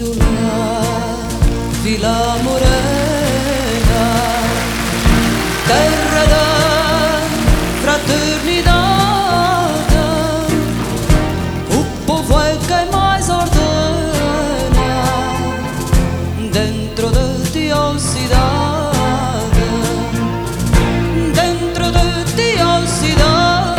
Grândola, Vila Morena, terra da fraternidade. O povo é quem mais ordena dentro de ti, ó cidade, dentro de ti, ó cidade.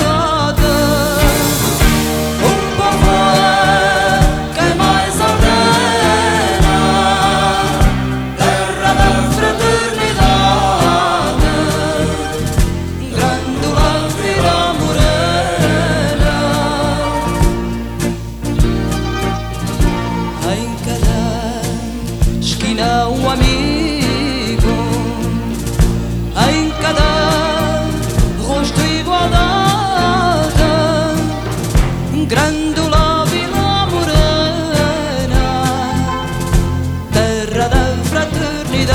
Em cada esquina um amigo, em cada rosto igualdade. Grândola, Vila Morena, terra da fraternidade,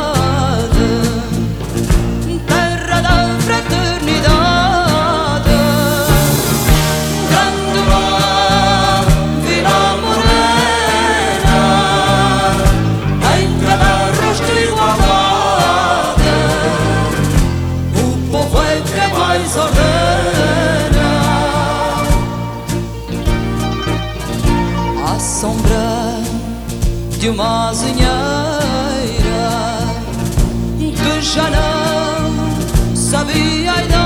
terra da fraternidade. À sombra de uma azinheira que já não sabia a idade.